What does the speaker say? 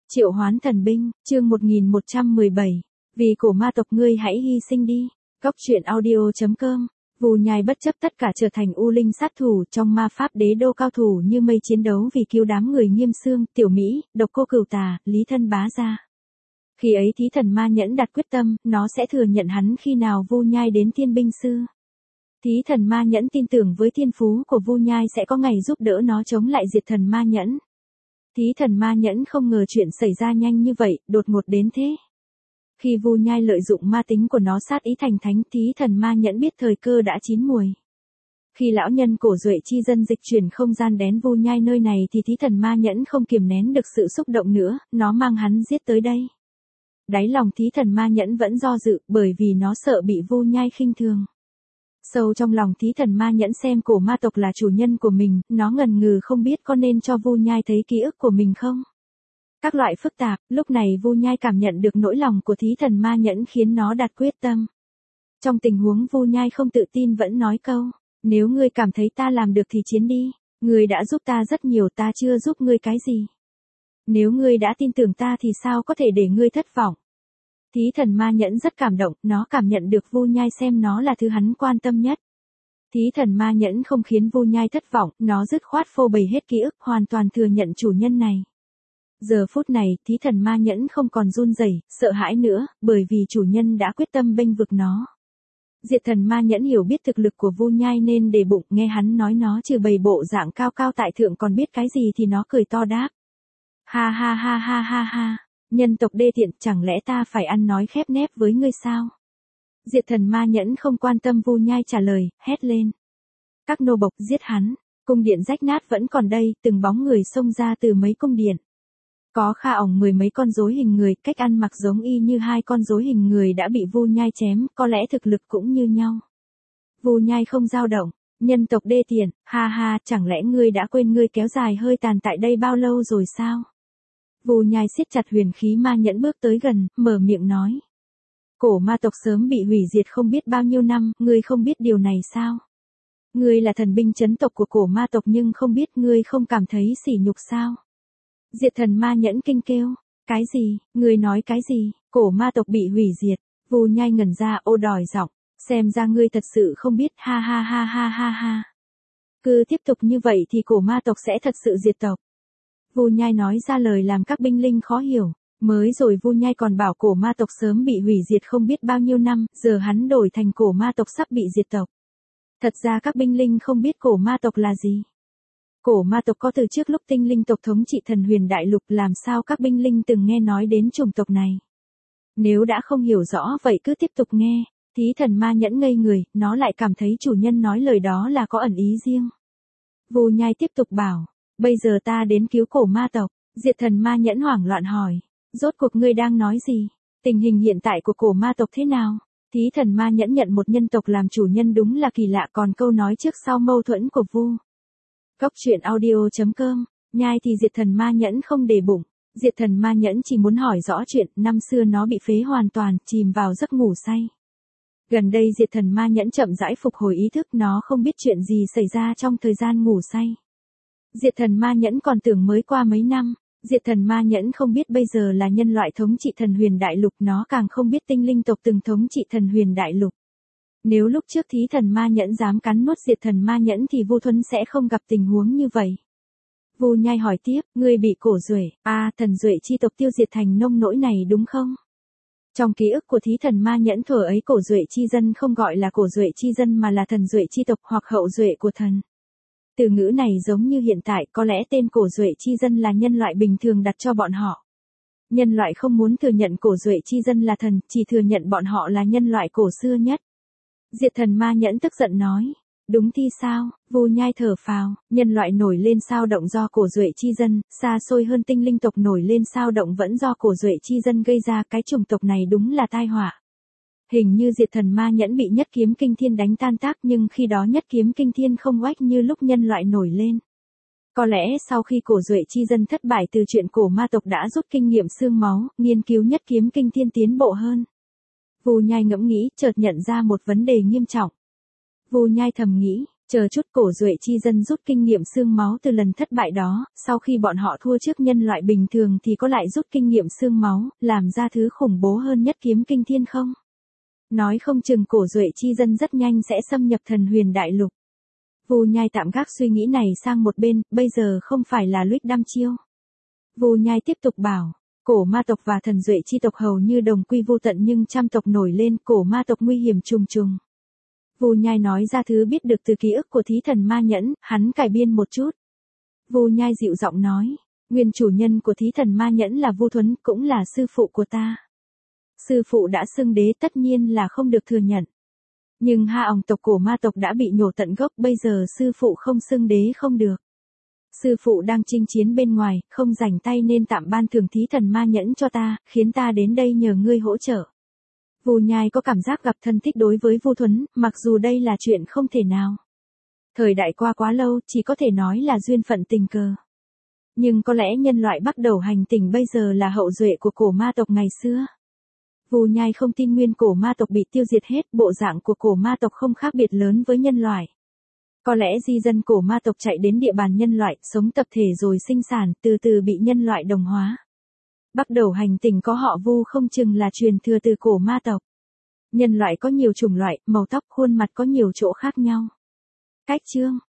Triệu hoán thần binh, chương 1117. Vì cổ ma tộc ngươi hãy hy sinh đi. Góc truyện audio.com. Vù Nhai bất chấp tất cả trở thành u linh sát thủ trong ma pháp đế đô cao thủ như mây chiến đấu vì cứu đám người Nghiêm Xương, Tiểu Mỹ, Độc Cô Cửu Tà, Lý Thân Bá Gia. Khi ấy Thí Thần Ma Nhẫn đặt quyết tâm, nó sẽ thừa nhận hắn khi nào Vu Nhai đến Thiên Binh Sư. Thí Thần Ma Nhẫn tin tưởng với thiên phú của Vu Nhai sẽ có ngày giúp đỡ nó chống lại Diệt Thần Ma Nhẫn. Thí Thần Ma Nhẫn không ngờ chuyện xảy ra nhanh như vậy, đột ngột đến thế. Khi Vu Nhai lợi dụng ma tính của nó sát ý thành thánh, Thí Thần Ma Nhẫn biết thời cơ đã chín muồi. Khi lão nhân Cổ Duệ chi dân dịch chuyển không gian đến Vu Nhai nơi này thì Thí Thần Ma Nhẫn không kiềm nén được sự xúc động nữa, nó mang hắn giết tới đây. Đáy lòng Thí Thần Ma Nhẫn vẫn do dự, bởi vì nó sợ bị Vu Nhai khinh thường. Sâu trong lòng Thí Thần Ma Nhẫn xem cổ ma tộc là chủ nhân của mình, nó ngần ngừ không biết có nên cho Vu Nhai thấy ký ức của mình không. Các loại phức tạp, lúc này Vu Nhai cảm nhận được nỗi lòng của Thí Thần Ma Nhẫn khiến nó đặt quyết tâm. Trong tình huống Vu Nhai không tự tin vẫn nói câu, nếu ngươi cảm thấy ta làm được thì chiến đi, ngươi đã giúp ta rất nhiều, ta chưa giúp ngươi cái gì. Nếu ngươi đã tin tưởng ta thì sao có thể để ngươi thất vọng. Thí Thần Ma Nhẫn rất cảm động, nó cảm nhận được Vu Nhai xem nó là thứ hắn quan tâm nhất. Thí Thần Ma Nhẫn không khiến Vu Nhai thất vọng, nó dứt khoát phô bày hết ký ức, hoàn toàn thừa nhận chủ nhân này. Giờ phút này, Thí Thần Ma Nhẫn không còn run rẩy, sợ hãi nữa, bởi vì chủ nhân đã quyết tâm bênh vực nó. Diệt Thần Ma Nhẫn hiểu biết thực lực của Vu Nhai nên để bụng, nghe hắn nói nó trừ bày bộ dạng cao cao tại thượng còn biết cái gì thì nó cười to đáp. Ha ha ha ha ha ha. Nhân tộc đê tiện, chẳng lẽ ta phải ăn nói khép nép với ngươi sao? Diệt Thần Ma Nhẫn không quan tâm Vu Nhai trả lời, hét lên. Các nô bộc giết hắn, cung điện rách nát vẫn còn đây, từng bóng người xông ra từ mấy cung điện. Có Kha ỏng 10 mấy con rối hình người, cách ăn mặc giống y như hai con rối hình người đã bị Vu Nhai chém, có lẽ thực lực cũng như nhau. Vu Nhai không dao động, nhân tộc đê tiện, ha ha, chẳng lẽ ngươi đã quên ngươi kéo dài hơi tàn tại đây bao lâu rồi sao? Vu Nhai siết chặt huyền khí ma nhẫn bước tới gần, mở miệng nói. Cổ ma tộc sớm bị hủy diệt không biết bao nhiêu năm, ngươi không biết điều này sao? Ngươi là thần binh chấn tộc của cổ ma tộc nhưng không biết ngươi không cảm thấy sỉ nhục sao? Diệt Thần Ma Nhẫn kinh kêu. Cái gì, ngươi nói cái gì, cổ ma tộc bị hủy diệt? Vu Nhai ngẩn ra ô đòi giọng, xem ra ngươi thật sự không biết, ha ha ha ha ha ha. Cứ tiếp tục như vậy thì cổ ma tộc sẽ thật sự diệt tộc. Vu Nhai nói ra lời làm các binh linh khó hiểu, mới rồi Vu Nhai còn bảo cổ ma tộc sớm bị hủy diệt không biết bao nhiêu năm, giờ hắn đổi thành cổ ma tộc sắp bị diệt tộc. Thật ra các binh linh không biết cổ ma tộc là gì. Cổ ma tộc có từ trước lúc tinh linh tộc thống trị Thần Huyền Đại Lục, làm sao các binh linh từng nghe nói đến chủng tộc này. Nếu đã không hiểu rõ vậy cứ tiếp tục nghe. Thí Thần Ma Nhẫn ngây người, nó lại cảm thấy chủ nhân nói lời đó là có ẩn ý riêng. Vu Nhai tiếp tục bảo. Bây giờ ta đến cứu cổ ma tộc. Diệt Thần Ma Nhẫn hoảng loạn hỏi. Rốt cuộc ngươi đang nói gì? Tình hình hiện tại của cổ ma tộc thế nào? Thí Thần Ma Nhẫn nhận một nhân tộc làm chủ nhân đúng là kỳ lạ, còn câu nói trước sau mâu thuẫn của Vu. Góc truyện audio.com. Nhai thì Diệt Thần Ma Nhẫn không để bụng. Diệt Thần Ma Nhẫn chỉ muốn hỏi rõ chuyện, năm xưa nó bị phế hoàn toàn, chìm vào giấc ngủ say. Gần đây Diệt Thần Ma Nhẫn chậm rãi phục hồi ý thức, nó không biết chuyện gì xảy ra trong thời gian ngủ say. Diệt Thần Ma Nhẫn còn tưởng mới qua mấy năm, Diệt Thần Ma Nhẫn không biết bây giờ là nhân loại thống trị Thần Huyền Đại Lục, nó càng không biết tinh linh tộc từng thống trị Thần Huyền Đại Lục. Nếu lúc trước Thí Thần Ma Nhẫn dám cắn nuốt Diệt Thần Ma Nhẫn thì Vu Thuấn sẽ không gặp tình huống như vậy. Vu Nhai hỏi tiếp, ngươi bị Cổ Duệ, Thần Duệ chi tộc tiêu diệt thành nông nỗi này đúng không? Trong ký ức của Thí Thần Ma Nhẫn thuở ấy Cổ Duệ chi dân không gọi là Cổ Duệ chi dân mà là Thần Duệ chi tộc hoặc hậu duệ của thần. Từ ngữ này giống như hiện tại, có lẽ tên Cổ Duệ chi dân là nhân loại bình thường đặt cho bọn họ. Nhân loại không muốn thừa nhận Cổ Duệ chi dân là thần, chỉ thừa nhận bọn họ là nhân loại cổ xưa nhất. Diệt Thần Ma Nhẫn tức giận nói. Đúng thì sao? Vu Nhai thở phào, nhân loại nổi lên sao động do Cổ Duệ chi dân, xa xôi hơn tinh linh tộc nổi lên sao động vẫn do Cổ Duệ chi dân gây ra, cái chủng tộc này đúng là tai họa. Hình như Diệt Thần Ma Nhẫn bị Nhất Kiếm Kinh Thiên đánh tan tác, nhưng khi đó Nhất Kiếm Kinh Thiên không oách như lúc nhân loại nổi lên. Có lẽ sau khi Cổ Duệ chi dân thất bại từ chuyện cổ ma tộc đã rút kinh nghiệm xương máu, nghiên cứu Nhất Kiếm Kinh Thiên tiến bộ hơn. Vu Nhai ngẫm nghĩ, chợt nhận ra một vấn đề nghiêm trọng. Vu Nhai thầm nghĩ, Chờ chút cổ Duệ chi dân rút kinh nghiệm xương máu từ lần thất bại đó, sau khi bọn họ thua trước nhân loại bình thường thì có lại rút kinh nghiệm xương máu, làm ra thứ khủng bố hơn nhất kiếm kinh thiên không? Nói không chừng cổ Duệ chi dân rất nhanh sẽ xâm nhập thần huyền đại lục. Vu Nhai tạm gác suy nghĩ này sang một bên, bây giờ không phải là lúc đăm chiêu. Vu Nhai tiếp tục bảo, cổ ma tộc và thần Duệ chi tộc hầu như đồng quy vu tận nhưng trăm tộc nổi lên, cổ ma tộc nguy hiểm trùng trùng. Vu Nhai nói ra thứ biết được từ ký ức của thí thần ma nhẫn, hắn cải biên một chút. Vu Nhai dịu giọng nói, nguyên chủ nhân của thí thần ma nhẫn là Vu Thuấn, cũng là sư phụ của ta. Sư phụ đã xưng đế tất nhiên là không được thừa nhận. Nhưng Ha Òng tộc cổ ma tộc đã bị nhổ tận gốc, bây giờ sư phụ không xưng đế không được. Sư phụ đang chinh chiến bên ngoài, không rảnh tay nên tạm ban thưởng thí thần ma nhẫn cho ta, khiến ta đến đây nhờ ngươi hỗ trợ. Vu Nhai có cảm giác gặp thân thích đối với Vu Thuấn, mặc dù đây là chuyện không thể nào. Thời đại qua quá lâu, chỉ có thể nói là duyên phận tình cờ. Nhưng có lẽ nhân loại bắt đầu hành tinh bây giờ là hậu duệ của cổ ma tộc ngày xưa. Vu Nhai không tin nguyên cổ ma tộc bị tiêu diệt hết, bộ dạng của cổ ma tộc không khác biệt lớn với nhân loại. Có lẽ di dân cổ ma tộc chạy đến địa bàn nhân loại, sống tập thể rồi sinh sản, từ từ bị nhân loại đồng hóa. Bắt đầu hành tinh có họ Vu không chừng là truyền thừa từ cổ ma tộc. Nhân loại có nhiều chủng loại, màu tóc, khuôn mặt có nhiều chỗ khác nhau. Cách chương